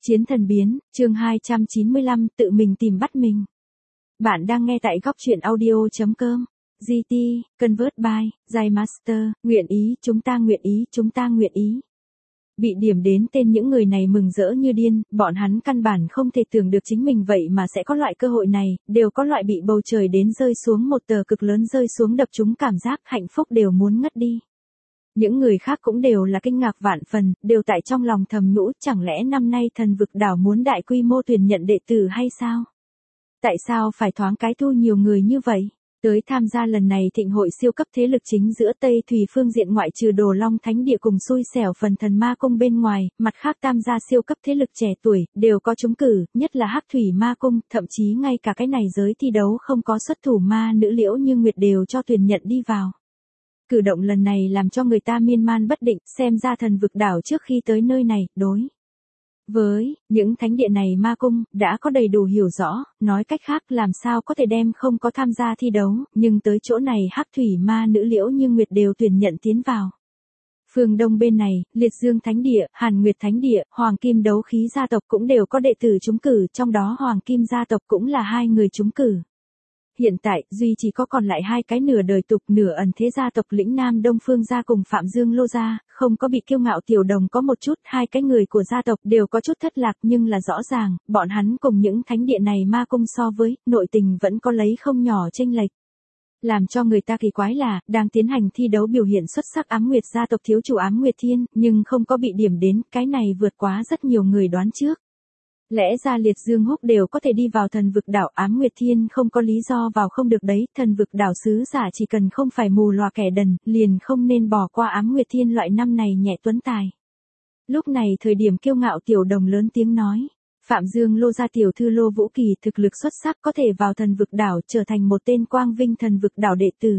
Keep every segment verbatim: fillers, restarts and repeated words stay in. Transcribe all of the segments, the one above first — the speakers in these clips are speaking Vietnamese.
Chiến thần biến, chương hai trăm chín mươi lăm, tự mình tìm bắt mình. Bạn đang nghe tại góc truyện audio chấm com. giê tê, Convert by, Jai Master, nguyện ý, chúng ta nguyện ý, chúng ta nguyện ý. Bị điểm đến tên những người này mừng rỡ như điên, bọn hắn căn bản không thể tưởng được chính mình vậy mà sẽ có loại cơ hội này, đều có loại bị bầu trời đến rơi xuống một tờ cực lớn rơi xuống đập chúng cảm giác hạnh phúc đều muốn ngất đi. Những người khác cũng đều là kinh ngạc vạn phần, đều tại trong lòng thầm nhủ, chẳng lẽ năm nay thần vực đảo muốn đại quy mô tuyển nhận đệ tử hay sao? Tại sao phải thoáng cái thu nhiều người như vậy? Tới tham gia lần này thịnh hội siêu cấp thế lực chính giữa Tây Thủy phương diện ngoại trừ Đồ Long Thánh Địa cùng xui xẻo phần thần ma cung bên ngoài, mặt khác tham gia siêu cấp thế lực trẻ tuổi, đều có trúng cử, nhất là Hắc Thủy ma cung, thậm chí ngay cả cái này giới thi đấu không có xuất thủ ma nữ Liễu Như Nguyệt đều cho tuyển nhận đi vào. Cử động lần này làm cho người ta miên man bất định, xem ra thần vực đảo trước khi tới nơi này, đối với những thánh địa này ma cung, đã có đầy đủ hiểu rõ, nói cách khác làm sao có thể đem không có tham gia thi đấu, nhưng tới chỗ này Hắc Thủy ma nữ Liễu Như Nguyệt đều tuyển nhận tiến vào. Phương Đông bên này, Liệt Dương Thánh Địa, Hàn Nguyệt Thánh Địa, Hoàng Kim Đấu Khí gia tộc cũng đều có đệ tử trúng cử, trong đó Hoàng Kim gia tộc cũng là hai người trúng cử. Hiện tại, duy chỉ có còn lại hai cái nửa đời tục nửa ẩn thế gia tộc Lĩnh Nam Đông Phương gia cùng Phạm Dương Lô gia, không có bị kiêu ngạo tiểu đồng có một chút, hai cái người của gia tộc đều có chút thất lạc nhưng là rõ ràng, bọn hắn cùng những thánh địa này ma cung so với, nội tình vẫn có lấy không nhỏ chênh lệch. Làm cho người ta kỳ quái là, đang tiến hành thi đấu biểu hiện xuất sắc Ám Nguyệt gia tộc thiếu chủ Ám Nguyệt Thiên, nhưng không có bị điểm đến, cái này vượt quá rất nhiều người đoán trước. Lẽ ra Liệt Dương Húc đều có thể đi vào thần vực đảo, Ám Nguyệt Thiên không có lý do vào không được đấy, thần vực đảo sứ giả chỉ cần không phải mù lòa kẻ đần, liền không nên bỏ qua Ám Nguyệt Thiên loại năm này nhẹ tuấn tài. Lúc này thời điểm kiêu ngạo tiểu đồng lớn tiếng nói, Phạm Dương Lô gia tiểu thư Lô Vũ Kỳ thực lực xuất sắc có thể vào thần vực đảo trở thành một tên quang vinh thần vực đảo đệ tử.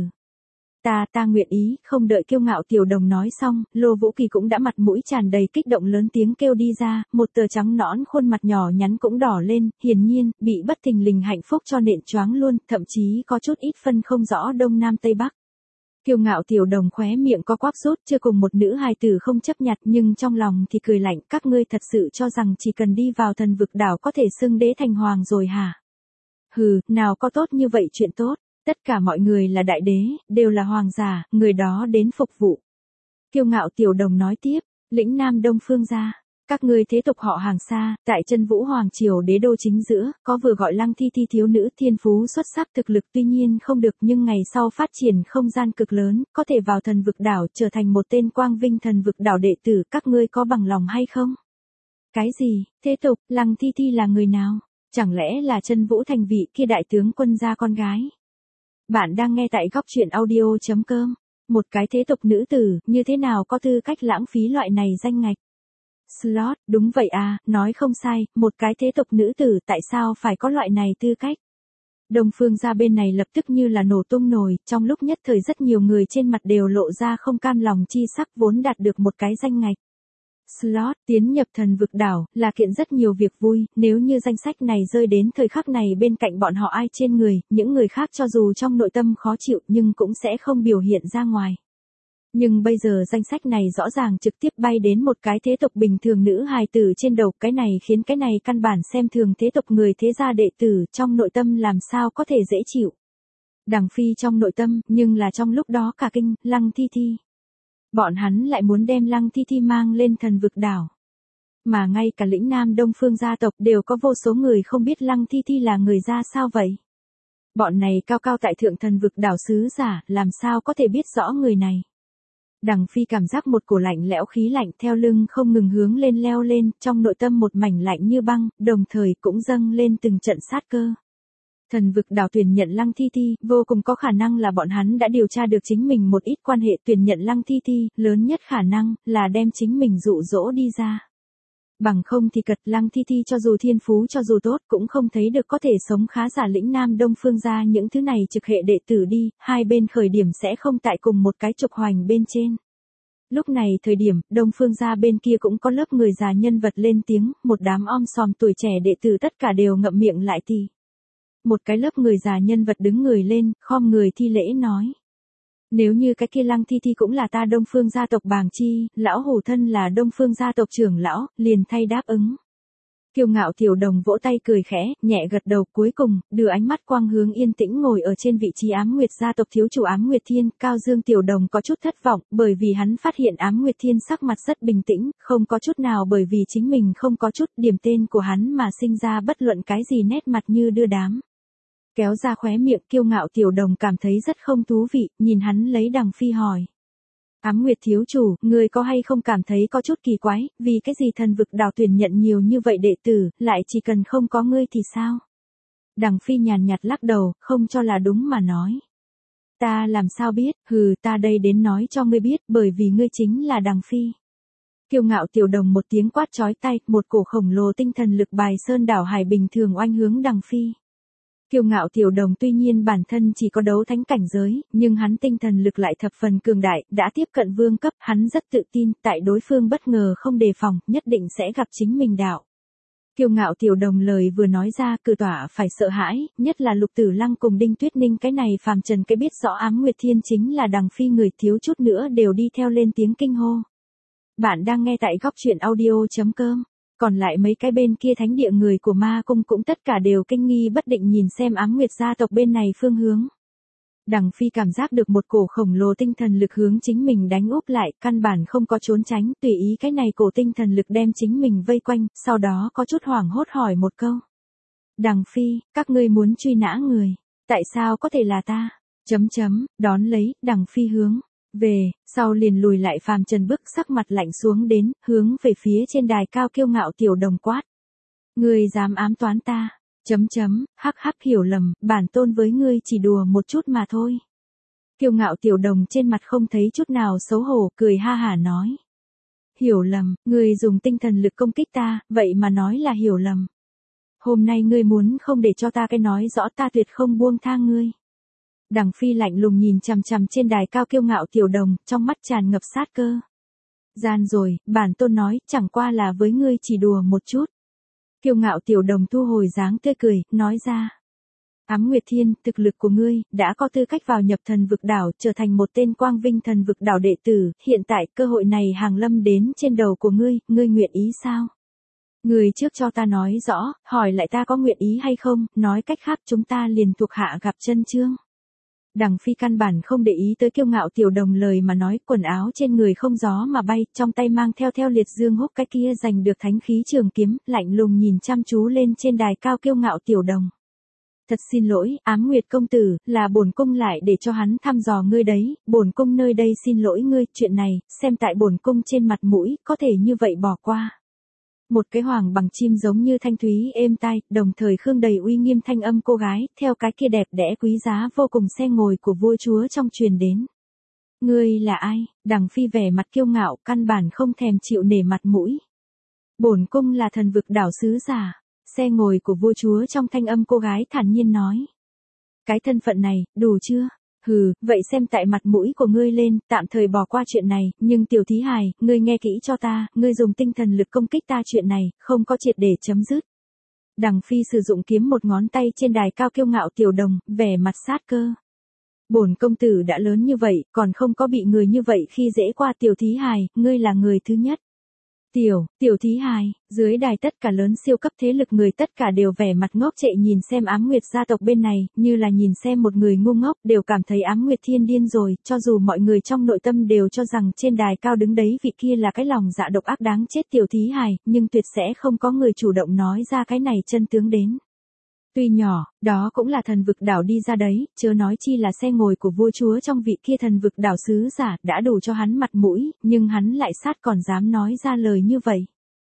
Ta ta nguyện ý, không đợi kiêu ngạo tiểu đồng nói xong, Lô Vũ Kỳ cũng đã mặt mũi tràn đầy kích động lớn tiếng kêu đi ra, một tờ trắng nõn khuôn mặt nhỏ nhắn cũng đỏ lên, hiển nhiên, bị bất thình lình hạnh phúc cho nện choáng luôn, thậm chí có chút ít phân không rõ đông nam tây bắc. Kiêu ngạo tiểu đồng khóe miệng có quắp rút, chưa cùng một nữ hài tử không chấp nhặt nhưng trong lòng thì cười lạnh, các ngươi thật sự cho rằng chỉ cần đi vào thần vực đảo có thể xưng đế thành hoàng rồi hả? Hừ, nào có tốt như vậy chuyện tốt. Tất cả mọi người là đại đế, đều là hoàng giả, người đó đến phục vụ. Kiêu ngạo tiểu đồng nói tiếp, Lĩnh Nam Đông Phương gia, các ngươi thế tục họ Hàng xa, tại chân Vũ Hoàng Triều đế đô chính giữa, có vừa gọi Lăng Thi Thi thiếu nữ thiên phú xuất sắc thực lực tuy nhiên không được nhưng ngày sau phát triển không gian cực lớn, có thể vào thần vực đảo trở thành một tên quang vinh thần vực đảo đệ tử, các ngươi có bằng lòng hay không? Cái gì, thế tục, Lăng Thi Thi là người nào? Chẳng lẽ là chân Vũ thành vị kia đại tướng quân gia con gái? Bạn đang nghe tại góc truyện audio chấm com. Một cái thế tục nữ tử, như thế nào có tư cách lãng phí loại này danh ngạch? Slot, đúng vậy à, nói không sai, một cái thế tục nữ tử tại sao phải có loại này tư cách? Đông Phương gia bên này lập tức như là nổ tung nồi, trong lúc nhất thời rất nhiều người trên mặt đều lộ ra không cam lòng chi sắc vốn đạt được một cái danh ngạch. Slot, tiến nhập thần vực đảo, là kiện rất nhiều việc vui, nếu như danh sách này rơi đến thời khắc này bên cạnh bọn họ ai trên người, những người khác cho dù trong nội tâm khó chịu nhưng cũng sẽ không biểu hiện ra ngoài. Nhưng bây giờ danh sách này rõ ràng trực tiếp bay đến một cái thế tục bình thường nữ hài tử trên đầu, cái này khiến cái này căn bản xem thường thế tục người thế gia đệ tử trong nội tâm làm sao có thể dễ chịu. Đằng phi trong nội tâm, nhưng là trong lúc đó cả kinh, Lăng Thi Thi. Bọn hắn lại muốn đem Lăng Thi Thi mang lên thần vực đảo. Mà ngay cả Lĩnh Nam Đông Phương gia tộc đều có vô số người không biết Lăng Thi Thi là người ra sao vậy. Bọn này cao cao tại thượng thần vực đảo sứ giả, làm sao có thể biết rõ người này. Đằng phi cảm giác một cổ lạnh lẽo khí lạnh theo lưng không ngừng hướng lên leo lên, trong nội tâm một mảnh lạnh như băng, đồng thời cũng dâng lên từng trận sát cơ. Thần vực đảo tuyển nhận Lăng Thi Thi, vô cùng có khả năng là bọn hắn đã điều tra được chính mình một ít quan hệ tuyển nhận Lăng Thi Thi, lớn nhất khả năng là đem chính mình dụ dỗ đi ra. Bằng không thì cật Lăng Thi Thi cho dù thiên phú cho dù tốt cũng không thấy được có thể sống khá giả Lĩnh Nam Đông Phương gia những thứ này trực hệ đệ tử đi, hai bên khởi điểm sẽ không tại cùng một cái trục hoành bên trên. Lúc này thời điểm, Đông Phương gia bên kia cũng có lớp người già nhân vật lên tiếng, một đám om sòm tuổi trẻ đệ tử tất cả đều ngậm miệng lại thì. Một cái lớp người già nhân vật đứng người lên, khom người thi lễ nói. Nếu như cái kia Lăng Thi Thi cũng là ta Đông Phương gia tộc Bàng Chi, lão hủ thân là Đông Phương gia tộc trưởng lão, liền thay đáp ứng. Kiêu ngạo tiểu đồng vỗ tay cười khẽ, nhẹ gật đầu cuối cùng, đưa ánh mắt quang hướng yên tĩnh ngồi ở trên vị trí Ám Nguyệt gia tộc thiếu chủ Ám Nguyệt Thiên, Cao Dương tiểu đồng có chút thất vọng, bởi vì hắn phát hiện Ám Nguyệt Thiên sắc mặt rất bình tĩnh, không có chút nào bởi vì chính mình không có chút điểm tên của hắn mà sinh ra bất luận cái gì nét mặt như đưa đám. Kéo ra khóe miệng kiêu ngạo tiểu đồng cảm thấy rất không thú vị, nhìn hắn lấy đằng phi hỏi. Ám Nguyệt thiếu chủ, ngươi có hay không cảm thấy có chút kỳ quái, vì cái gì thần vực đảo tuyển nhận nhiều như vậy đệ tử, lại chỉ cần không có ngươi thì sao? Đằng phi nhàn nhạt lắc đầu, không cho là đúng mà nói. Ta làm sao biết, hừ ta đây đến nói cho ngươi biết, bởi vì ngươi chính là đằng phi. Kiêu ngạo tiểu đồng một tiếng quát chói tai, một cổ khổng lồ tinh thần lực bài sơn đảo hải bình thường oanh hướng đằng phi. Kiêu ngạo tiểu đồng tuy nhiên bản thân chỉ có đấu thánh cảnh giới, nhưng hắn tinh thần lực lại thập phần cường đại, đã tiếp cận vương cấp, hắn rất tự tin, tại đối phương bất ngờ không đề phòng, nhất định sẽ gặp chính mình đạo. Kiêu ngạo tiểu đồng lời vừa nói ra, cử tỏa phải sợ hãi, nhất là Lục Tử Lăng cùng Đinh Tuyết Ninh cái này phàm trần cái biết rõ Ám Nguyệt Thiên chính là đằng phi người, thiếu chút nữa đều đi theo lên tiếng kinh hô. Bạn đang nghe tại góc truyện audio chấm com. Còn lại mấy cái bên kia thánh địa người của ma cung cũng tất cả đều kinh nghi bất định nhìn xem Ám Nguyệt gia tộc bên này phương hướng. Đằng phi cảm giác được một cổ khổng lồ tinh thần lực hướng chính mình đánh úp lại, căn bản không có trốn tránh, tùy ý cái này cổ tinh thần lực đem chính mình vây quanh, sau đó có chút hoảng hốt hỏi một câu. Đằng phi, các ngươi muốn truy nã người, tại sao có thể là ta? Chấm chấm, đón lấy, đằng phi hướng về, sau liền lùi lại phàm trần bức sắc mặt lạnh xuống đến, hướng về phía trên đài cao kiêu ngạo tiểu đồng quát. Ngươi dám ám toán ta, chấm chấm, hắc hắc hiểu lầm, bản tôn với ngươi chỉ đùa một chút mà thôi. Kiêu ngạo tiểu đồng trên mặt không thấy chút nào xấu hổ, cười ha hả nói. Hiểu lầm, ngươi dùng tinh thần lực công kích ta, vậy mà nói là hiểu lầm. Hôm nay ngươi muốn không để cho ta cái nói rõ ta tuyệt không buông tha ngươi. Đằng phi lạnh lùng nhìn chằm chằm trên đài cao kiêu ngạo tiểu đồng, trong mắt tràn ngập sát cơ. Gian rồi, bản tôn nói, chẳng qua là với ngươi chỉ đùa một chút. Kiêu ngạo tiểu đồng thu hồi dáng tươi cười, nói ra. Ám Nguyệt Thiên, thực lực của ngươi, đã có tư cách vào nhập thần vực đảo, trở thành một tên quang vinh thần vực đảo đệ tử, hiện tại cơ hội này hàng lâm đến trên đầu của ngươi, ngươi nguyện ý sao? Ngươi trước cho ta nói rõ, hỏi lại ta có nguyện ý hay không, nói cách khác chúng ta liền thuộc hạ gặp chân chương. Đằng phi căn bản không để ý tới kiêu ngạo tiểu đồng lời mà nói, quần áo trên người không gió mà bay, trong tay mang theo theo liệt dương húc cái kia giành được thánh khí trường kiếm, lạnh lùng nhìn chăm chú lên trên đài cao kiêu ngạo tiểu đồng. Thật xin lỗi, Ám Nguyệt công tử, là bổn cung lại để cho hắn thăm dò ngươi đấy, bổn cung nơi đây xin lỗi ngươi, chuyện này, xem tại bổn cung trên mặt mũi, có thể như vậy bỏ qua. Một cái hoàng bằng chim giống như thanh thúy êm tai, đồng thời khương đầy uy nghiêm thanh âm cô gái, theo cái kia đẹp đẽ quý giá vô cùng xe ngồi của vua chúa trong truyền đến. Ngươi là ai? Đằng phi vẻ mặt kiêu ngạo, căn bản không thèm chịu nể mặt mũi. Bổn cung là thần vực đảo sứ giả. Xe ngồi của vua chúa trong thanh âm cô gái thản nhiên nói. Cái thân phận này, đủ chưa? Hừ, vậy xem tại mặt mũi của ngươi lên, tạm thời bỏ qua chuyện này, nhưng tiểu thí hài, ngươi nghe kỹ cho ta, ngươi dùng tinh thần lực công kích ta chuyện này, không có triệt để chấm dứt. Đằng phi sử dụng kiếm một ngón tay trên đài cao kiêu ngạo tiểu đồng, vẻ mặt sát cơ. Bổn công tử đã lớn như vậy, còn không có bị người như vậy khi dễ qua tiểu thí hài, ngươi là người thứ nhất. Tiểu, tiểu thí hài, dưới đài tất cả lớn siêu cấp thế lực người tất cả đều vẻ mặt ngốc trệ nhìn xem Ám Nguyệt gia tộc bên này, như là nhìn xem một người ngu ngốc, đều cảm thấy Ám Nguyệt Thiên điên rồi, cho dù mọi người trong nội tâm đều cho rằng trên đài cao đứng đấy vị kia là cái lòng dạ độc ác đáng chết tiểu thí hài, nhưng tuyệt sẽ không có người chủ động nói ra cái này chân tướng đến. Tuy nhỏ, đó cũng là thần vực đảo đi ra đấy, chớ nói chi là xe ngồi của vua chúa trong vị kia thần vực đảo sứ giả đã đủ cho hắn mặt mũi, nhưng hắn lại sát còn dám nói ra lời như vậy.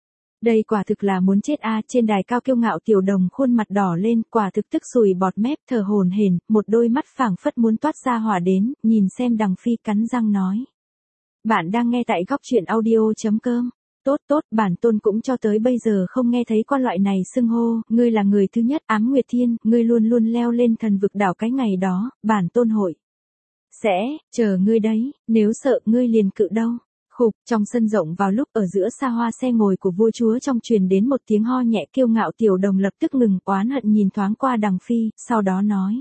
Đây quả thực là muốn chết a. Trên đài cao kiêu ngạo tiểu đồng khuôn mặt đỏ lên, quả thực tức sùi bọt mép, thở hổn hển, một đôi mắt phảng phất muốn toát ra hỏa đến, nhìn xem đằng phi cắn răng nói. Bạn đang nghe tại góc truyện audio chấm com. Tốt tốt, bản tôn cũng cho tới bây giờ không nghe thấy qua loại này xưng hô, ngươi là người thứ nhất, Ám Nguyệt Thiên, ngươi luôn luôn leo lên thần vực đảo cái ngày đó, bản tôn hội. Sẽ, chờ ngươi đấy, nếu sợ ngươi liền cự đâu. Khục, trong sân rộng vào lúc ở giữa xa hoa xe ngồi của vua chúa trong truyền đến một tiếng ho nhẹ kiêu ngạo tiểu đồng lập tức ngừng oán hận nhìn thoáng qua đằng phi, sau đó nói.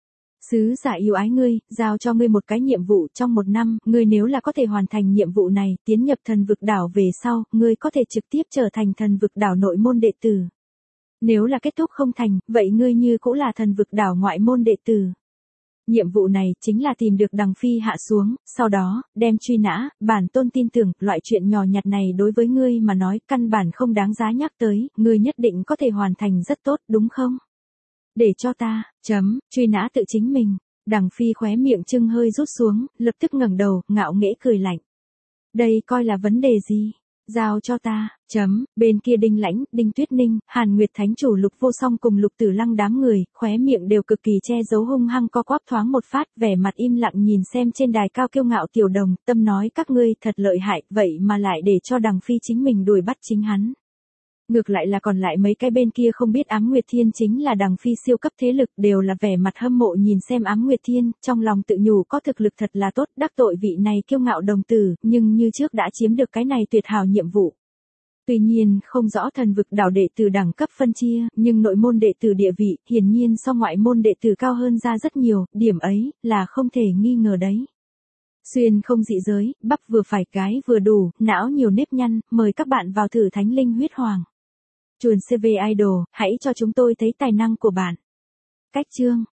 Sứ giả yêu ái ngươi, giao cho ngươi một cái nhiệm vụ trong một năm, ngươi nếu là có thể hoàn thành nhiệm vụ này, tiến nhập thần vực đảo về sau, ngươi có thể trực tiếp trở thành thần vực đảo nội môn đệ tử. Nếu là kết thúc không thành, vậy ngươi như cũng là thần vực đảo ngoại môn đệ tử. Nhiệm vụ này chính là tìm được Đằng Phi hạ xuống, sau đó, đem truy nã, bản tôn tin tưởng, loại chuyện nhỏ nhặt này đối với ngươi mà nói căn bản không đáng giá nhắc tới, ngươi nhất định có thể hoàn thành rất tốt, đúng không? Để cho ta, chấm, truy nã tự chính mình. Đằng Phi khóe miệng trưng hơi rút xuống, lập tức ngẩng đầu, ngạo nghễ cười lạnh. Đây coi là vấn đề gì? Giao cho ta, chấm, bên kia Đinh Lãnh, Đinh Tuyết Ninh, Hàn Nguyệt Thánh Chủ Lục Vô Song cùng Lục Tử Lăng đám người, khóe miệng đều cực kỳ che giấu hung hăng co quắp thoáng một phát, vẻ mặt im lặng nhìn xem trên đài cao kiêu ngạo tiểu đồng, tâm nói các ngươi thật lợi hại, vậy mà lại để cho Đằng Phi chính mình đuổi bắt chính hắn. Ngược lại là còn lại mấy cái bên kia không biết Ám Nguyệt Thiên chính là Đằng Phi siêu cấp thế lực đều là vẻ mặt hâm mộ nhìn xem Ám Nguyệt Thiên, trong lòng tự nhủ có thực lực thật là tốt, đắc tội vị này kiêu ngạo đồng tử, nhưng như trước đã chiếm được cái này tuyệt hảo nhiệm vụ. Tuy nhiên, không rõ thần vực đảo đệ tử đẳng cấp phân chia, nhưng nội môn đệ tử địa vị, hiển nhiên so ngoại môn đệ tử cao hơn ra rất nhiều, điểm ấy, là không thể nghi ngờ đấy. Xuyên không dị giới, bắp vừa phải cái vừa đủ, não nhiều nếp nhăn, mời các bạn vào thử Thánh Linh Huyết Hoàng. Chuồn xê vê Idol, hãy cho chúng tôi thấy tài năng của bạn. Cách chương